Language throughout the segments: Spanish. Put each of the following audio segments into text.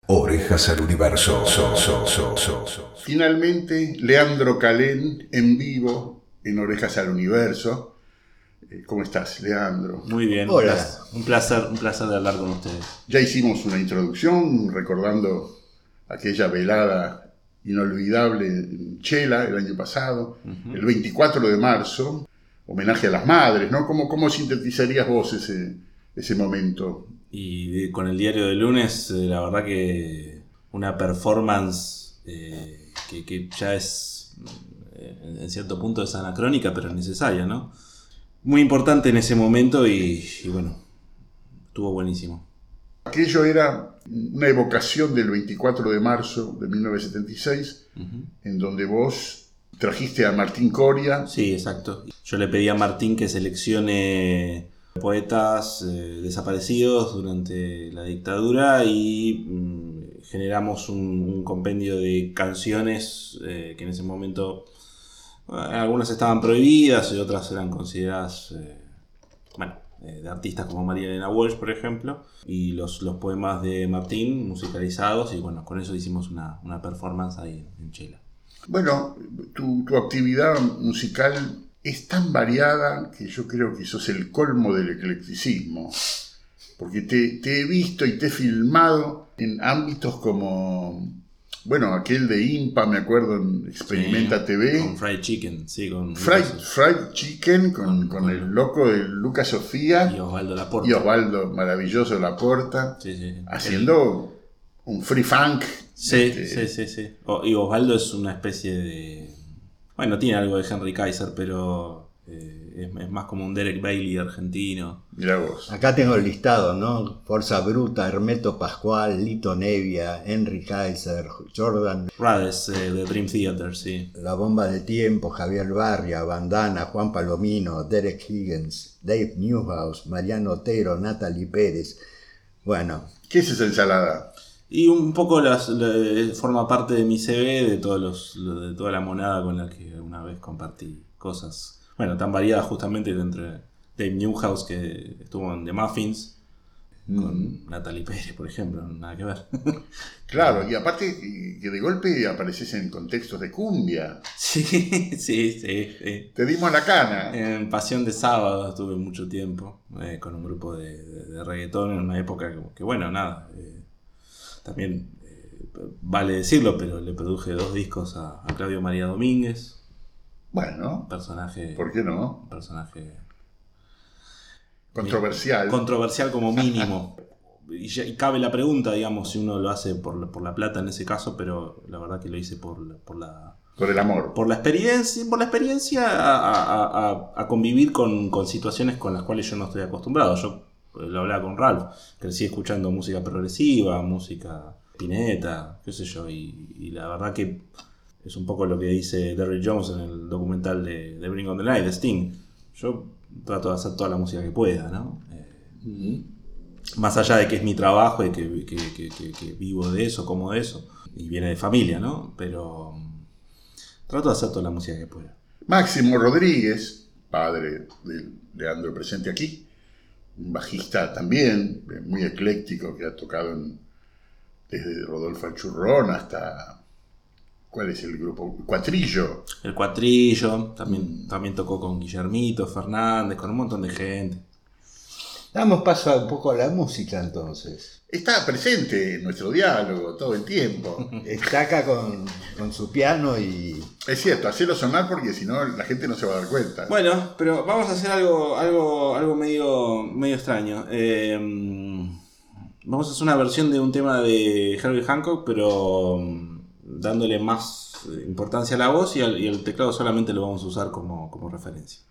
Orejas al Universo. Finalmente, Leandro Calén en vivo en Orejas al Universo. ¿Cómo estás, Leandro? Muy bien. Hola. Un placer de hablar con ustedes. Ya hicimos una introducción recordando aquella velada inolvidable en Chela el año pasado, el 24 de marzo, homenaje a las madres, ¿no? ¿Cómo sintetizarías vos ese momento? Y con el diario de lunes, la verdad que una performance que ya es, en cierto punto, es anacrónica, pero necesaria, ¿no? Muy importante en ese momento y bueno, estuvo buenísimo. Aquello era una evocación del 24 de marzo de 1976, en donde vos trajiste a Martín Coria. Sí, exacto. Yo le pedí a Martín que seleccione poetas desaparecidos durante la dictadura y generamos un compendio de canciones que en ese momento algunas estaban prohibidas y otras eran consideradas de artistas como María Elena Walsh, por ejemplo, y los poemas de Martín musicalizados, y bueno, con eso hicimos una performance ahí en Chela. Bueno, tu actividad musical es tan variada que yo creo que sos el colmo del eclecticismo, porque te he visto y te he filmado en ámbitos como, bueno, aquel de Impa, me acuerdo, en Experimenta TV. Con Fried Chicken, sí, con Fried Chicken, con el loco de Lucas Sofía. Y Osvaldo Laporta. Y Osvaldo, maravilloso Laporta. Sí. Haciendo un free funk. Sí. Y Osvaldo es una especie de... Bueno, tiene algo de Henry Kaiser, pero es más como un Derek Bailey argentino. Mirá vos. Acá tengo el listado, ¿no? Forza Bruta, Hermeto Pascual, Lito Nevia, Henry Kaiser, Jordan Rades, de Dream Theater, sí. La Bomba de Tiempo, Javier Barria, Bandana, Juan Palomino, Derek Higgins, Dave Newhouse, Mariano Otero, Natalie Pérez. Bueno. ¿Qué es esa ensalada? Y un poco forma parte de mi CV, de toda la monada con la que una vez compartí cosas. Bueno, tan variadas justamente entre Dave Newhouse, que estuvo en The Muffins, con Natalie Pérez, por ejemplo, nada que ver. Claro, y aparte que de golpe apareces en contextos de cumbia. Sí. Te dimos la cana. En Pasión de Sábado estuve mucho tiempo con un grupo de reggaetón en una época que bueno, nada... También vale decirlo, pero le produje 2 discos a Claudio María Domínguez. Bueno, personaje. ¿Por qué no? Un personaje controversial. Controversial como mínimo. Y cabe la pregunta, digamos, si uno lo hace por la plata en ese caso, pero la verdad que lo hice por el amor. Por la experiencia a convivir con situaciones con las cuales yo no estoy acostumbrado. Yo lo hablaba con Ralph, crecí escuchando música progresiva, música Spinetta, qué sé yo, y la verdad que es un poco lo que dice Derrick Jones en el documental de Bring on the Night, de Sting. Yo trato de hacer toda la música que pueda, ¿no? Más allá de que es mi trabajo y que vivo de eso, como de eso, y viene de familia, ¿no? Pero trato de hacer toda la música que pueda. Máximo Rodríguez, padre de Leandro presente aquí, un bajista también, muy ecléctico, que ha tocado desde Rodolfo Achurrón hasta... ¿Cuál es el grupo? Cuatrillo. El Cuatrillo, también tocó con Guillermito Fernández, con un montón de gente. Damos paso un poco a la música entonces. Está presente en nuestro diálogo todo el tiempo. Está acá con su piano y... Es cierto, hacelo sonar porque si no la gente no se va a dar cuenta. Bueno, pero vamos a hacer algo medio extraño. Vamos a hacer una versión de un tema de Herbie Hancock, pero dándole más importancia a la voz y el teclado solamente lo vamos a usar como referencia.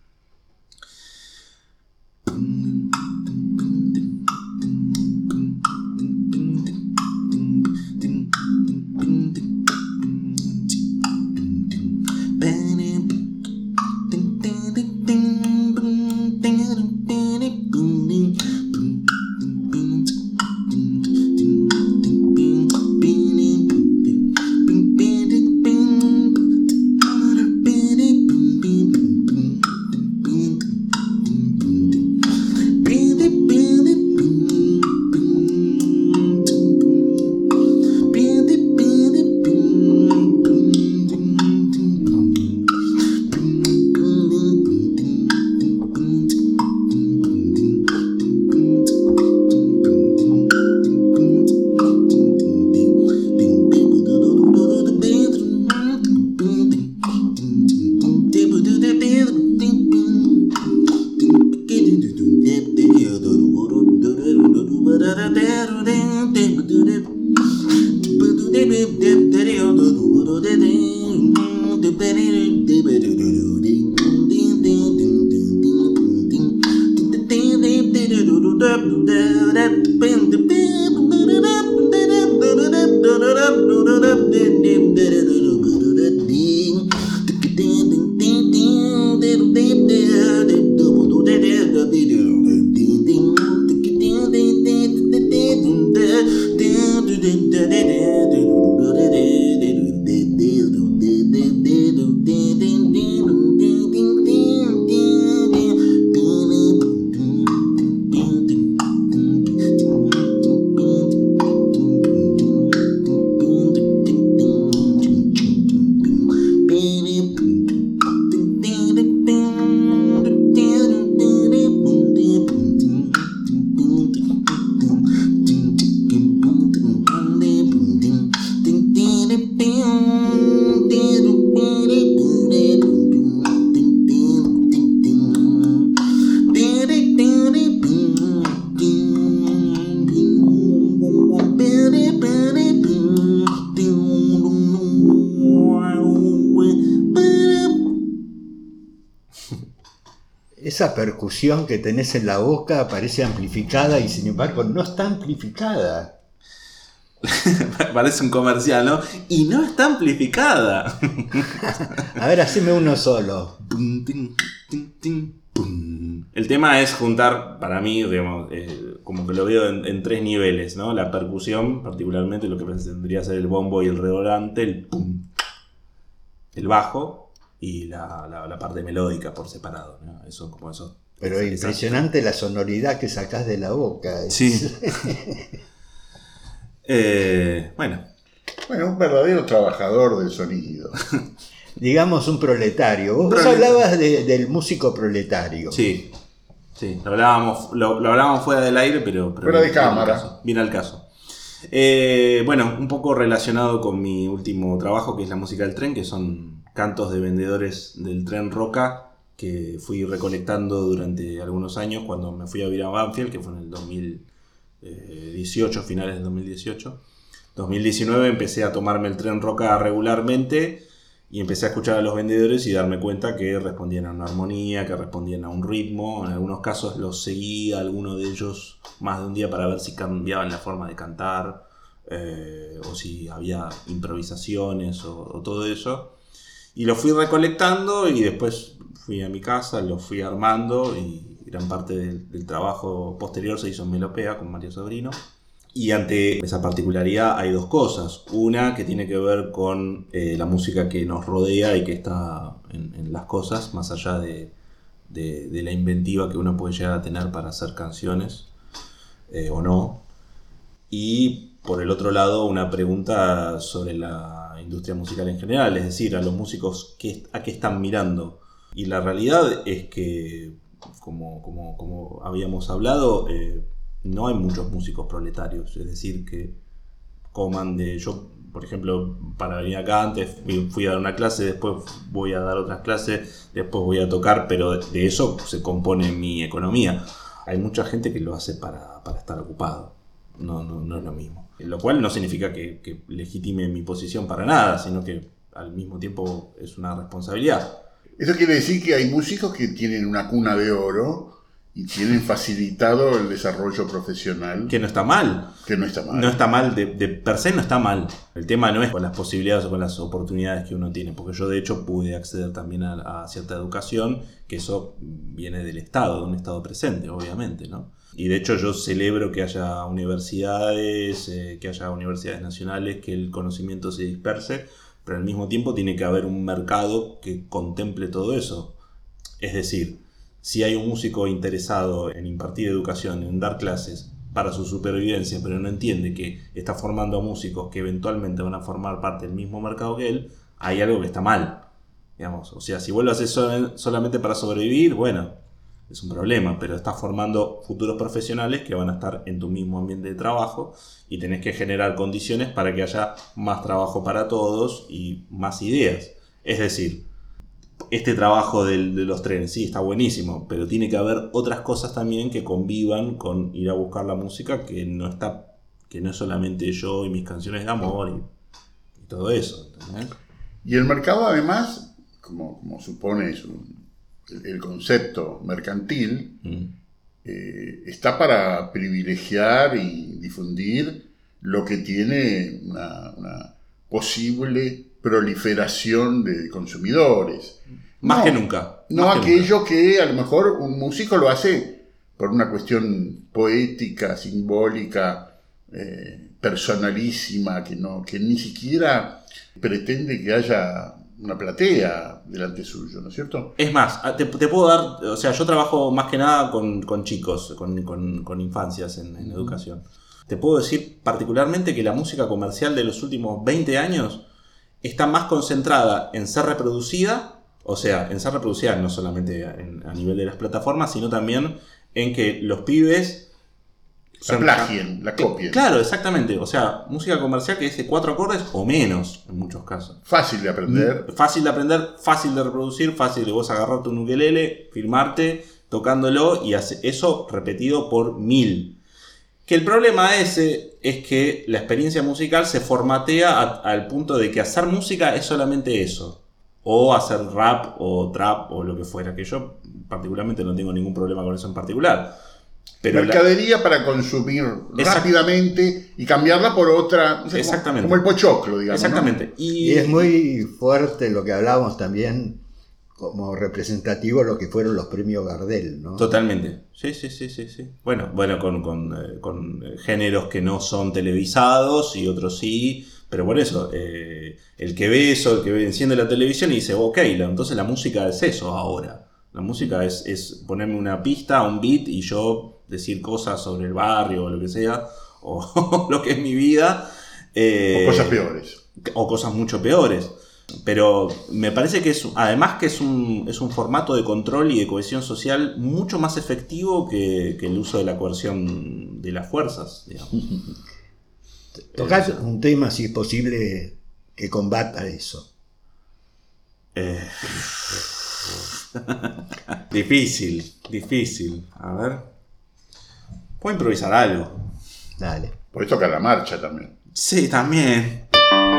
Esa percusión que tenés en la boca parece amplificada y sin embargo no está amplificada. Parece un comercial, ¿no? Y no está amplificada. A ver, haceme uno solo. El tema es juntar, para mí, digamos, como que lo veo en tres niveles, ¿no? La percusión, particularmente lo que tendría que ser el bombo y el redoblante, el pum, el bajo y la parte melódica por separado, ¿no? Eso, como eso. Pero es impresionante la sonoridad que sacás de la boca. Sí. Bueno, un verdadero trabajador del sonido. Digamos un proletario. Vos hablabas del músico proletario. Sí, lo hablábamos fuera del aire, pero fuera de cámara. Viene al caso. Bueno, un poco relacionado con mi último trabajo, que es la música del tren, que son cantos de vendedores del tren Roca, que fui recolectando durante algunos años cuando me fui a vivir a Banfield, que fue en el 2018, finales del 2018. 2019 empecé a tomarme el tren Roca regularmente y empecé a escuchar a los vendedores y darme cuenta que respondían a una armonía, que respondían a un ritmo. En algunos casos los seguía, algunos de ellos más de un día, para ver si cambiaban la forma de cantar, o si había improvisaciones o todo eso. Y lo fui recolectando y después fui a mi casa, lo fui armando y gran parte del trabajo posterior se hizo en Melopea con Mario Sobrino. Y ante esa particularidad hay dos cosas. Una que tiene que ver con la música que nos rodea y que está en las cosas, más allá de la inventiva que uno puede llegar a tener para hacer canciones o no. Y por el otro lado, una pregunta sobre la industria musical en general, es decir, a los músicos a qué están mirando. Y la realidad es que, como habíamos hablado, no hay muchos músicos proletarios, es decir, que coman de... Yo, por ejemplo, para venir acá antes fui a dar una clase, después voy a dar otras clases, después voy a tocar, pero de eso se compone mi economía. Hay mucha gente que lo hace para estar ocupado, no es lo mismo. Lo cual no significa que legitime mi posición para nada, sino que al mismo tiempo es una responsabilidad. Eso quiere decir que hay músicos que tienen una cuna de oro y tienen facilitado el desarrollo profesional. Que no está mal. Que no está mal. No está mal, de per se no está mal. El tema no es con las posibilidades o con las oportunidades que uno tiene, porque yo de hecho pude acceder también a cierta educación, que eso viene del Estado, de un Estado presente, obviamente, ¿no? Y de hecho yo celebro que haya universidades nacionales, que el conocimiento se disperse, pero al mismo tiempo tiene que haber un mercado que contemple todo eso. Es decir, si hay un músico interesado en impartir educación, en dar clases para su supervivencia, pero no entiende que está formando a músicos que eventualmente van a formar parte del mismo mercado que él, hay algo que está mal. Digamos, o sea, si vos lo haces solamente para sobrevivir, bueno, es un problema, pero estás formando futuros profesionales que van a estar en tu mismo ambiente de trabajo y tenés que generar condiciones para que haya más trabajo para todos y más ideas. Es decir, este trabajo de los trenes, sí, está buenísimo, pero tiene que haber otras cosas también que convivan con ir a buscar la música, que no es solamente yo y mis canciones de amor y todo eso, ¿entendés? Y el mercado, además, como supone el concepto mercantil, está para privilegiar y difundir lo que tiene una posible proliferación de consumidores. Más que nunca. No aquello que a lo mejor un músico lo hace por una cuestión poética, simbólica, personalísima, que ni siquiera pretende que haya una platea delante suyo, ¿no es cierto? Es más, te puedo dar, o sea, yo trabajo más que nada con chicos, con infancias en educación. Te puedo decir particularmente que la música comercial de los últimos 20 años está más concentrada en ser reproducida, o sea, en ser reproducida no solamente a nivel de las plataformas, sino también en que los pibes la plagien, la copien. Claro, exactamente. O sea, música comercial que es de 4 acordes o menos en muchos casos. Fácil de aprender. Fácil de aprender, fácil de reproducir, fácil de vos agarrarte un ukelele, filmarte, tocándolo y eso repetido por 1000. Que el problema ese es que la experiencia musical se formatea al punto de que hacer música es solamente eso. O hacer rap o trap o lo que fuera. Que yo particularmente no tengo ningún problema con eso en particular. Pero mercadería para consumir rápidamente y cambiarla por otra. O sea, exactamente. Como el pochoclo, digamos. Exactamente. ¿no? Y es muy fuerte lo que hablábamos también como representativo lo que fueron los premios Gardel, ¿no? Totalmente. Sí. Bueno, con géneros que no son televisados y otros sí. Pero por eso, el que ve eso, el que enciende la televisión y dice, ok, entonces la música es eso ahora. La música es ponerme una pista, un beat y yo decir cosas sobre el barrio o lo que sea, o lo que es mi vida. O cosas peores. O cosas mucho peores. Pero me parece que además que es un formato de control y de cohesión social mucho más efectivo que el uso de la coerción de las fuerzas, digamos. Tocar un tema, si es posible, que combata eso. Difícil. A ver. Puedo improvisar algo. Dale. Podés tocar la marcha también. Sí, también.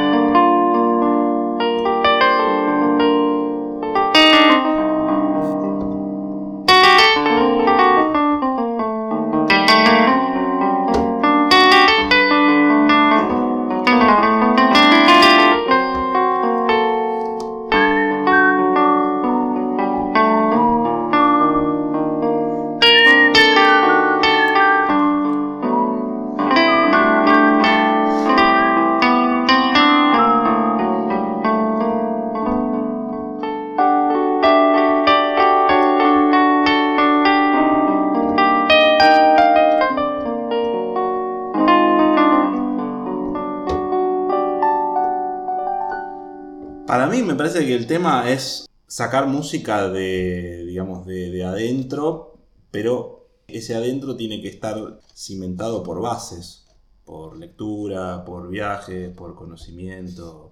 Para mí me parece que el tema es sacar música de adentro, pero ese adentro tiene que estar cimentado por bases, por lectura, por viajes, por conocimiento,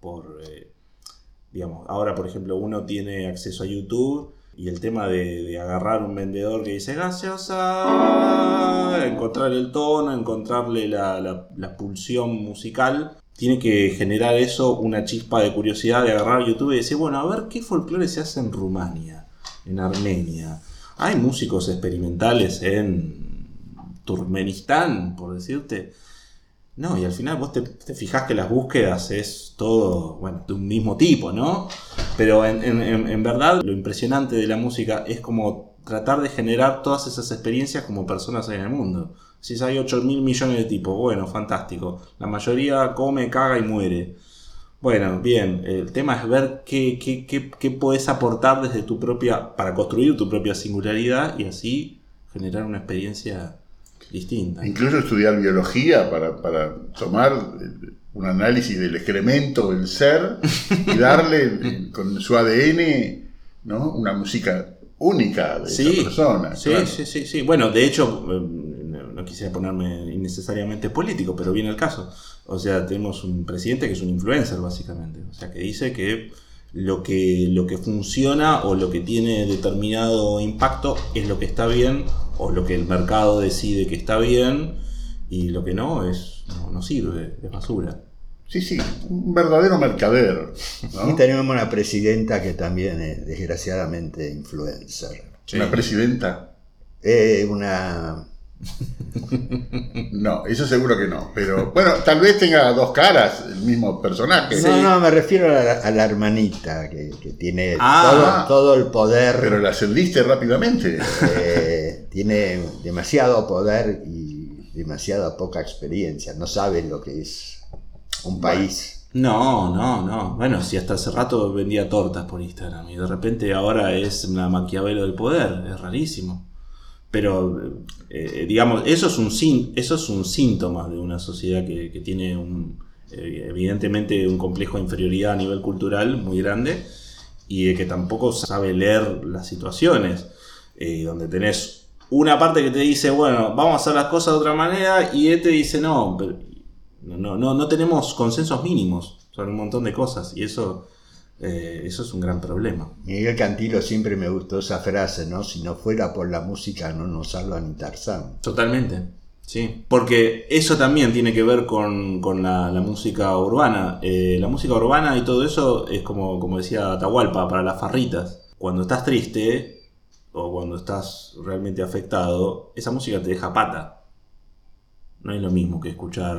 ahora por ejemplo uno tiene acceso a YouTube y el tema de agarrar un vendedor que dice gaseosa, encontrar el tono, encontrarle la pulsión musical. Tiene que generar eso una chispa de curiosidad de agarrar YouTube y decir, bueno, a ver qué folclore se hace en Rumania, en Armenia. Hay músicos experimentales en Turkmenistán, por decirte. No, y al final vos te fijás que las búsquedas es todo, bueno, de un mismo tipo, ¿no? Pero en verdad lo impresionante de la música es como tratar de generar todas esas experiencias como personas en el mundo. Si hay 8.000 millones de tipos, bueno, fantástico. La mayoría come, caga y muere. Bueno, bien, el tema es ver qué podés aportar desde tu propia, para construir tu propia singularidad y así generar una experiencia distinta. Incluso estudiar biología para tomar un análisis del excremento del ser y darle con su ADN, ¿no? Una música única de esa persona. Sí, claro. Sí. Bueno, de hecho, no quisiera ponerme innecesariamente político, pero viene el caso. O sea, tenemos un presidente que es un influencer, básicamente. O sea, que dice que lo que funciona o lo que tiene determinado impacto es lo que está bien o lo que el mercado decide que está bien y lo que no sirve, es basura. Sí, un verdadero mercader, ¿no? Y tenemos una presidenta que también es desgraciadamente influencer. Sí. ¿Una presidenta? Una... No, eso seguro que no. Pero bueno, tal vez tenga dos caras el mismo personaje. No, me refiero a la hermanita que tiene todo el poder. Pero la ascendiste rápidamente. Tiene demasiado poder y demasiada poca experiencia, no saben lo que es un país. No. Bueno, si hasta hace rato vendía tortas por Instagram y de repente ahora es una Maquiavelo del poder, es rarísimo. Pero, digamos, eso es un síntoma de una sociedad que tiene evidentemente un complejo de inferioridad a nivel cultural muy grande y de que tampoco sabe leer las situaciones, donde tenés una parte que te dice, bueno, vamos a hacer las cosas de otra manera, y dice, no, pero no tenemos consensos mínimos sobre un montón de cosas, y eso es un gran problema. Miguel Cantilo siempre me gustó esa frase, ¿no? Si no fuera por la música no nos habla ni Tarzán. Totalmente, sí. Porque eso también tiene que ver con la música urbana. La música urbana y todo eso es como decía Atahualpa, para las farritas. Cuando estás triste o cuando estás realmente afectado, esa música te deja pata. No es lo mismo que escuchar,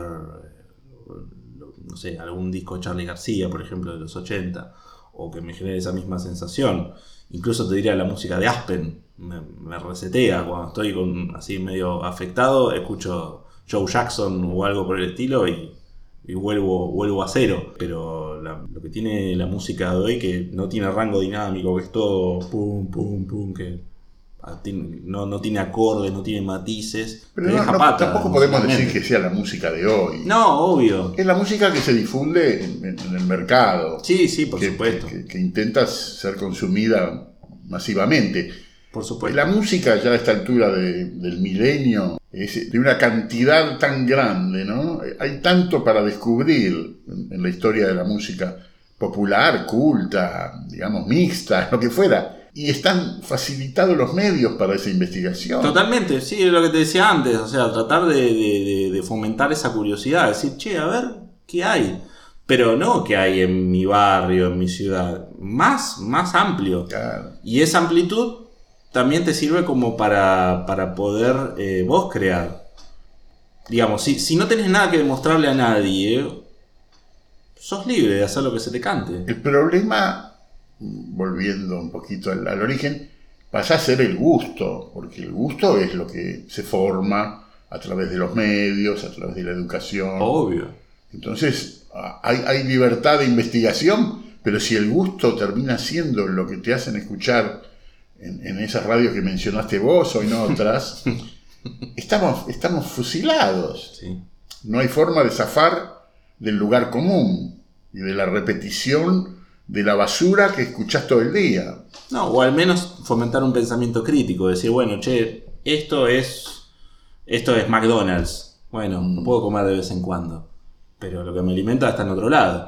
no sé, algún disco de Charly García, por ejemplo, de los 80, o que me genere esa misma sensación. Incluso te diría la música de Aspen, me resetea cuando estoy así medio afectado, escucho Joe Jackson o algo por el estilo y vuelvo a cero. Pero lo que tiene la música de hoy, que no tiene rango dinámico, que es todo pum, pum, pum, que no tiene acordes, no tiene matices, pero te deja pata, tampoco podemos decir que sea la música de hoy. No, obvio. Es la música que se difunde en el mercado. Sí, por supuesto. Que intenta ser consumida masivamente. Por supuesto. La música ya a esta altura del milenio es de una cantidad tan grande, ¿no? Hay tanto para descubrir en la historia de la música popular, culta, digamos, mixta, lo que fuera. Y están facilitados los medios para esa investigación. Totalmente, sí, es lo que te decía antes. O sea, tratar de fomentar esa curiosidad. Decir, che, a ver, ¿qué hay? Pero no qué hay en mi barrio, en mi ciudad. Más amplio. Claro. Y esa amplitud también te sirve como para poder vos crear. Digamos, si no tenés nada que demostrarle a nadie, sos libre de hacer lo que se te cante. El problema, volviendo un poquito al origen, pasa a ser el gusto, porque el gusto es lo que se forma a través de los medios, a través de la educación. Obvio. Entonces, hay libertad de investigación, pero si el gusto termina siendo lo que te hacen escuchar en esas radios que mencionaste vos o en otras, estamos fusilados. Sí. No hay forma de zafar del lugar común y de la repetición de la basura que escuchás todo el día. No, o al menos fomentar un pensamiento crítico, decir, bueno, che, esto es McDonald's. Bueno, lo puedo comer de vez en cuando, pero lo que me alimenta está en otro lado.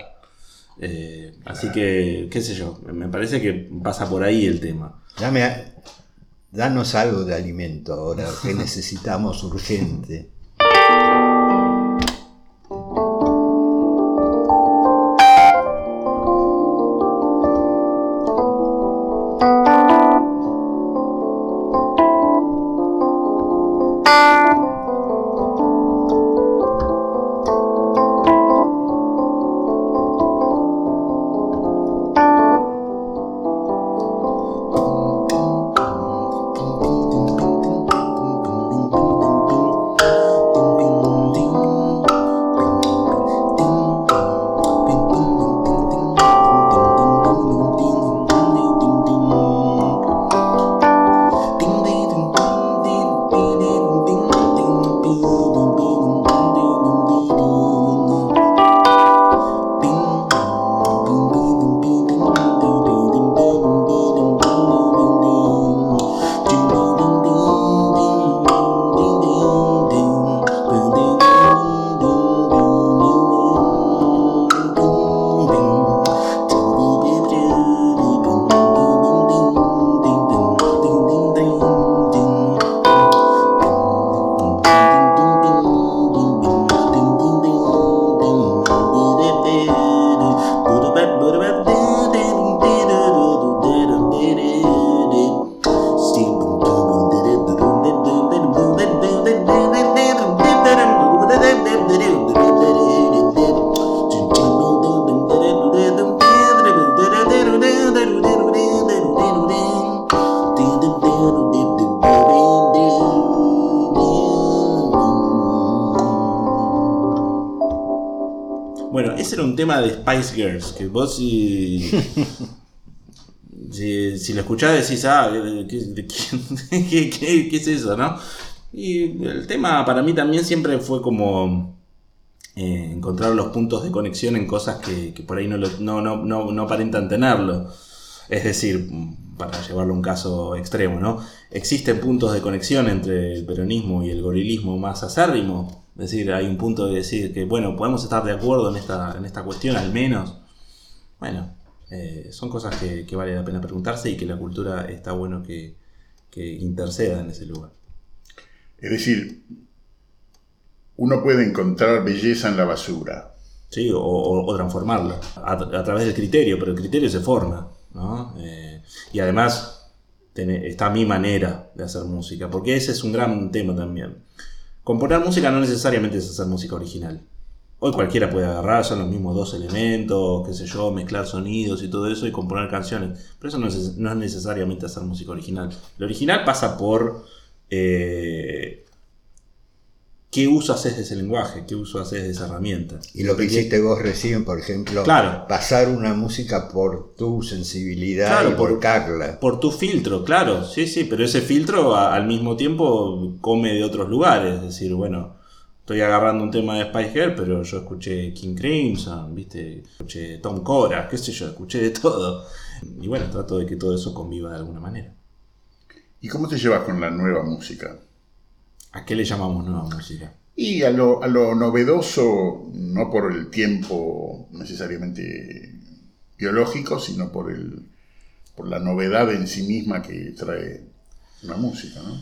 Así que, qué sé yo, me parece que pasa por ahí el tema. Danos algo de alimento ahora, que necesitamos urgente. ese era un tema de Spice Girls, que vos si lo escuchás decís, ¿qué es eso, no? Y el tema para mí también siempre fue como encontrar los puntos de conexión en cosas que por ahí no aparentan tenerlo. Es decir, para llevarlo a un caso extremo, ¿no? Existen puntos de conexión entre el peronismo y el gorilismo más acérrimo. Es decir, hay un punto de decir que, bueno, podemos estar de acuerdo en esta cuestión al menos. Bueno, son cosas que vale la pena preguntarse y que la cultura está bueno que interceda en ese lugar. Es decir, uno puede encontrar belleza en la basura. Sí, o transformarla a través del criterio, pero el criterio se forma, ¿no? Y además está mi manera de hacer música, porque ese es un gran tema también. Componer música no necesariamente es hacer música original. Hoy cualquiera puede agarrar, son los mismos dos elementos, qué sé yo, mezclar sonidos y todo eso y componer canciones. Pero eso no es necesariamente hacer música original. Lo original pasa por qué uso haces de ese lenguaje, qué uso haces de esa herramienta. Y lo que hiciste vos recién, por ejemplo, claro, pasar una música por tu sensibilidad, claro, y volcarla. Por tu filtro, claro, sí, pero ese filtro al mismo tiempo come de otros lugares. Es decir, bueno, estoy agarrando un tema de Spice Girl, pero yo escuché King Crimson, ¿viste? Escuché Tom Cora, qué sé yo, escuché de todo. Y bueno, trato de que todo eso conviva de alguna manera. ¿Y cómo te llevas con la nueva música? ¿A qué le llamamos nueva música? Y a lo novedoso, no por el tiempo necesariamente biológico, sino por la novedad en sí misma que trae una música, ¿no?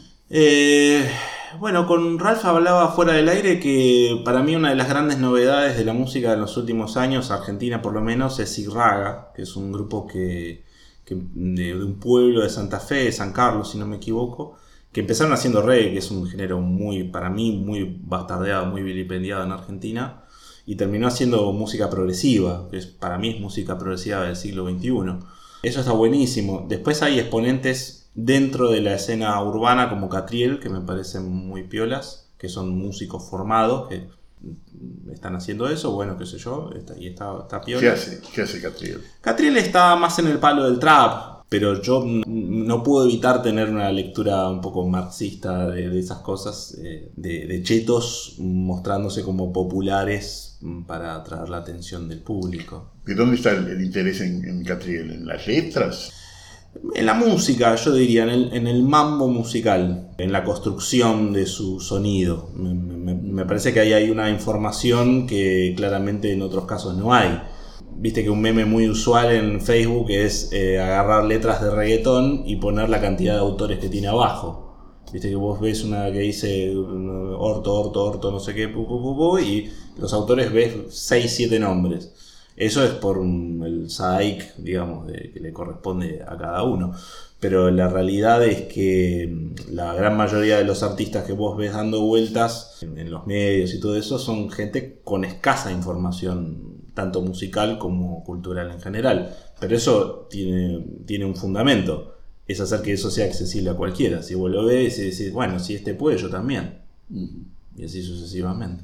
Bueno, con Ralph hablaba fuera del aire que para mí una de las grandes novedades de la música de los últimos años, Argentina por lo menos, es Sigraga, que es un grupo de un pueblo de Santa Fe, de San Carlos, si no me equivoco, que empezaron haciendo reggae, que es un género para mí muy bastardeado, muy vilipendiado en Argentina, y terminó haciendo música progresiva, que para mí es música progresiva del siglo XXI. Eso está buenísimo. Después hay exponentes dentro de la escena urbana como Catriel, que me parecen muy piolas, que son músicos formados, que están haciendo eso, bueno, qué sé yo, está piola. ¿Qué hace Catriel? Catriel está más en el palo del trap, pero yo no puedo evitar tener una lectura un poco marxista de esas cosas, de chetos mostrándose como populares para atraer la atención del público. ¿Y dónde está el interés en Catriel? ¿En las letras? En la música, yo diría, en el mambo musical, en la construcción de su sonido. Me parece que ahí hay una información que claramente en otros casos no hay. Viste que un meme muy usual en Facebook es agarrar letras de reggaetón y poner la cantidad de autores que tiene abajo. Viste que vos ves una que dice orto, no sé qué, y los autores ves 6-7 nombres. Eso es por el SAIC, digamos, que le corresponde a cada uno. Pero la realidad es que la gran mayoría de los artistas que vos ves dando vueltas en los medios y todo eso son gente con escasa información, tanto musical como cultural en general. Pero eso tiene un fundamento. Es hacer que eso sea accesible a cualquiera. Si vos lo ves y decís, bueno, si este puede, yo también. Y así sucesivamente.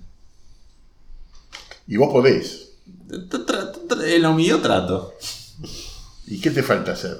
¿Y vos podés? En lo mío trato. ¿Y qué te falta hacer?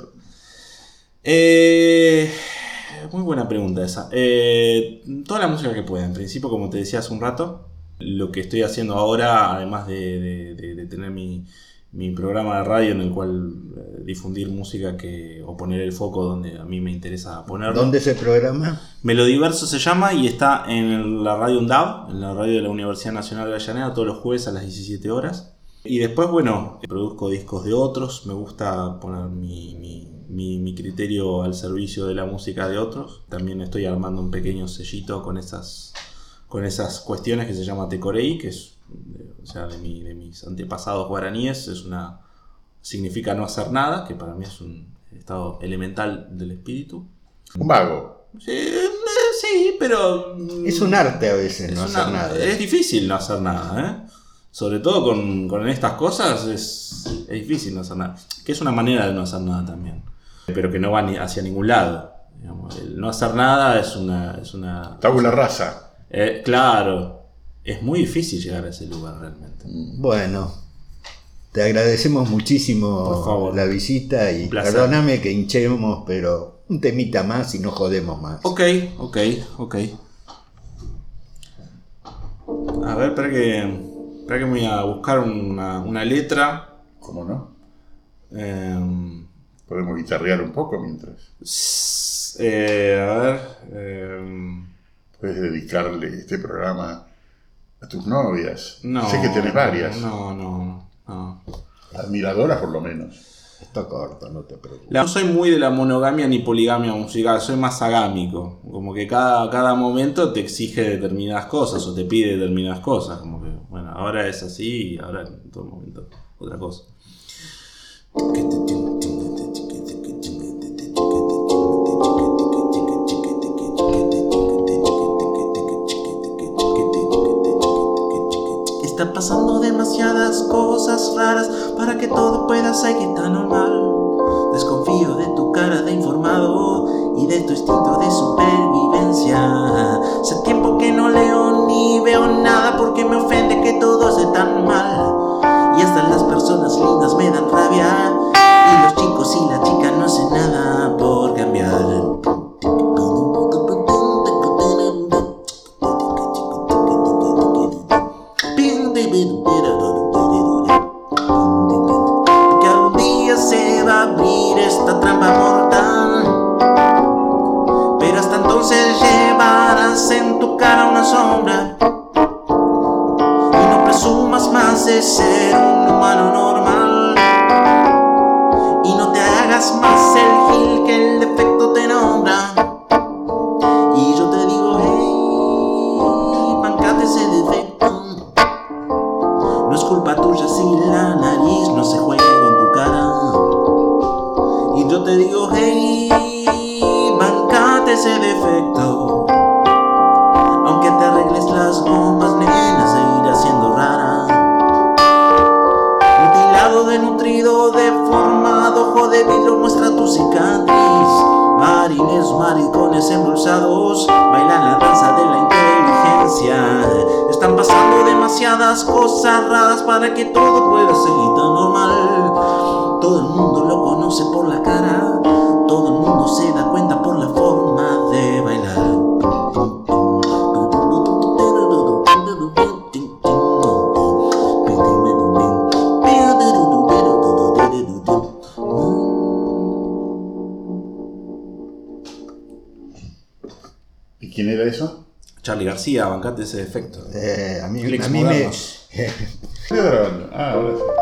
Muy buena pregunta esa. Toda la música que pueda. En principio, como te decía hace un rato, lo que estoy haciendo ahora, además de tener mi programa de radio en el cual difundir música o poner el foco donde a mí me interesa ponerlo. ¿Dónde es el programa? Melodiverso se llama y está en la radio UNDAV, en la radio de la Universidad Nacional de Avellaneda, todos los jueves a las 17 horas. Y después, bueno, produzco discos de otros, me gusta poner mi criterio al servicio de la música de otros. También estoy armando un pequeño sellito con esas cuestiones que se llama Tecorei, que es de mis antepasados guaraníes, significa no hacer nada, que para mí es un estado elemental del espíritu. Un vago. Sí, pero es un arte a veces no hacer nada. Es difícil no hacer nada, sobre todo con estas cosas es difícil no hacer nada, que es una manera de no hacer nada también, pero que no va hacia ningún lado. Digamos, el no hacer nada es una tabula rasa. Claro, es muy difícil llegar a ese lugar realmente. Bueno, Te agradecemos muchísimo Por favor. la visita y Placer. perdóname que hinchemos, pero un temita más y no jodemos más. Ok. A ver, espera que me voy a buscar una letra. ¿Cómo no? Eh, Podemos guitarrear un poco mientras. a ver. Puedes dedicarle este programa a tus novias. No. Sé que tenés varias. No. Admiradoras por lo menos. Está corto, no te preocupes. No soy muy de la monogamia ni poligamia musical, soy más agámico. Como que cada momento te exige determinadas cosas o te pide determinadas cosas. Como que, bueno, ahora es así y ahora en todo momento otra cosa. Está pasando demasiadas cosas raras para que todo pueda seguir tan normal. Desconfío de tu cara de informado y de tu instinto de supervivencia. Hace tiempo que no leo ni veo nada porque me ofende que todo esté tan mal. Y hasta las personas lindas me dan rabia y los chicos y las chicas no hacen nada por cambiar. Que algún día se va a abrir esta trampa mortal, pero hasta entonces llevarás en tu cara una sombra y no presumas más de ser un humano normal y no te hagas más el gil que el defecto te nombra. Y yo te digo, hey, bancate ese defecto. No es culpa tuya si la nariz no se juega con tu cara. Y yo te digo, hey, bancate ese defecto. Aunque te arregles las gomas, nena, seguirás siendo rara. Mutilado, desnutrido, deformado, ojo de vidrio muestra tu cicatriz. Marines, maricones embolsados bailan la danza de la inteligencia. Están pasando demasiadas cosas raras para que todo pueda seguir tan normal. Todo el mundo lo conoce por la cara, todo el mundo se da cuenta por la forma de bailar. ¿Y quién era eso? Charly García, bancate ese defecto. A mí Clics me... modernos. Estoy grabando. Ahora sí.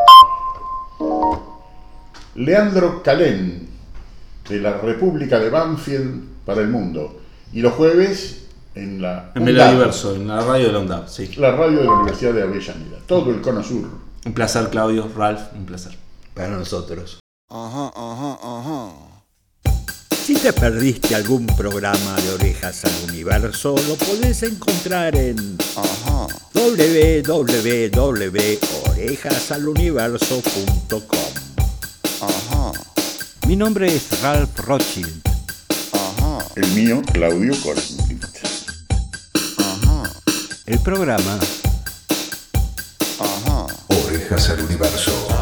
Leandro Calén, de la República de Banfield para el mundo. Y los jueves en la En Melodiverso, en la radio de la UNDAP, sí. la radio de la Universidad de Avellaneda. Todo el cono sur. Un placer, Claudio, Ralph, un placer. Para nosotros. Ajá. Si te perdiste algún programa de Orejas al Universo, lo podés encontrar en www.orejasaluniverso.com. Mi nombre es Ralph Rothschild. El mío, Claudio Kornblit. El programa Orejas al Universo.